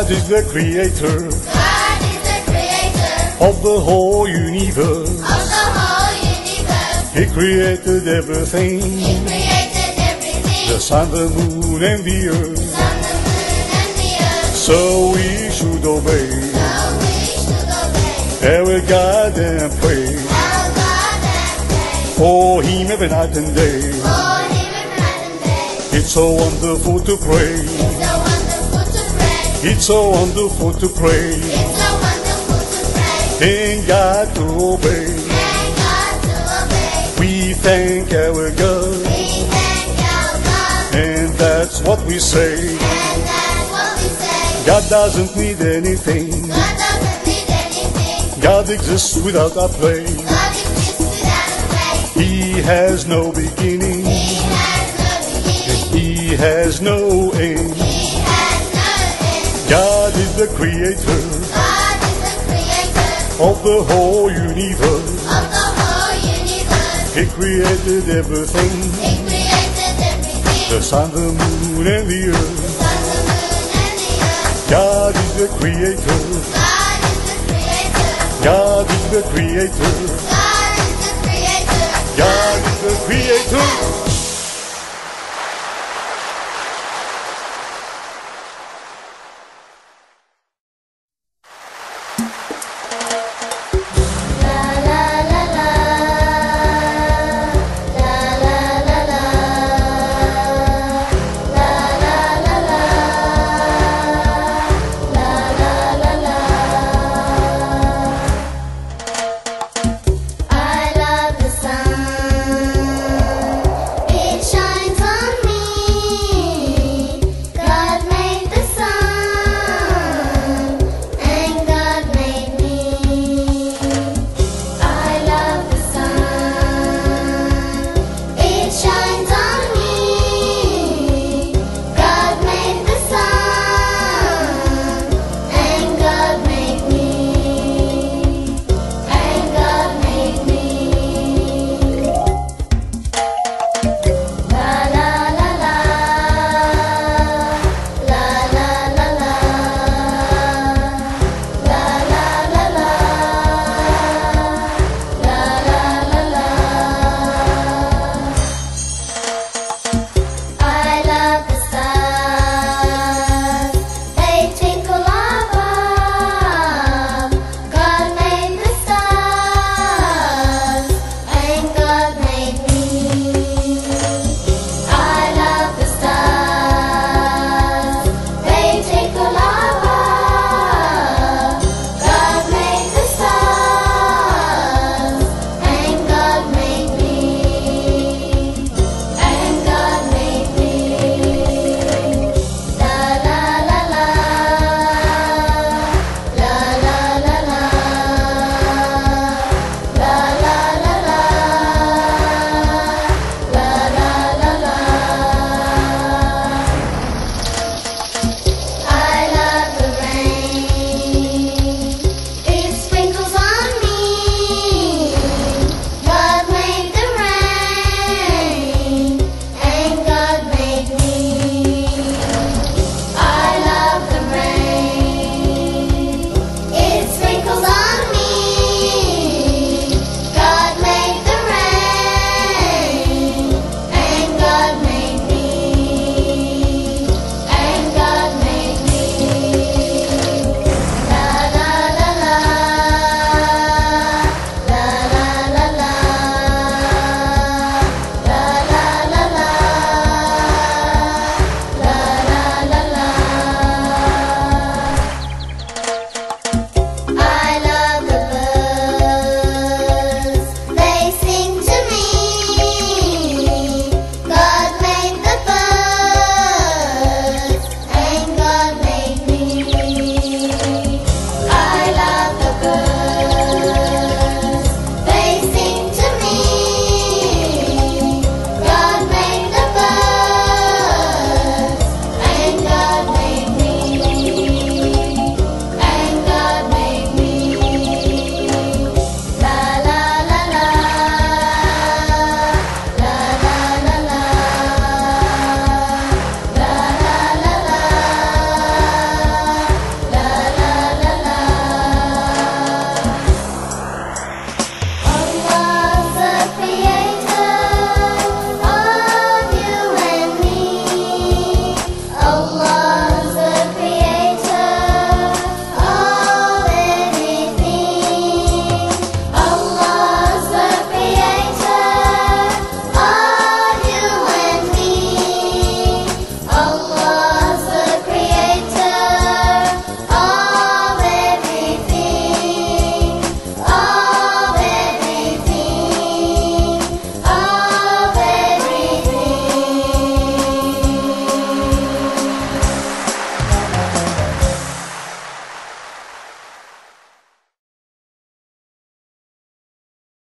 God is the creator. God is the creator Of the whole universe. of the whole universe. He created everything. He created everything, The sun, the moon, and the earth. sun, the moon, and the earth. So we should obey So we should obey our God and pray our God and pray for Him every night and day. for Him every night and day. It's so wonderful to pray. It's so wonderful to pray. It's so wonderful to pray. It's so wonderful to pray. Thank God to obey. Thank God to obey. We thank our God, We thank our God, and that's what we say. and that's what we say. God doesn't need anything. God doesn't need anything. God exists without a play. God exists without a place. He has no beginning. He has no beginning. He has no end. He has no end. God is the creator God is the creator of the whole universe. of the whole universe. He created everything. He created everything, The sun, the moon, and the earth. sun, the moon, and the earth. God is the creator. God is the creator. God is the creator. God is the creator. God is the creator.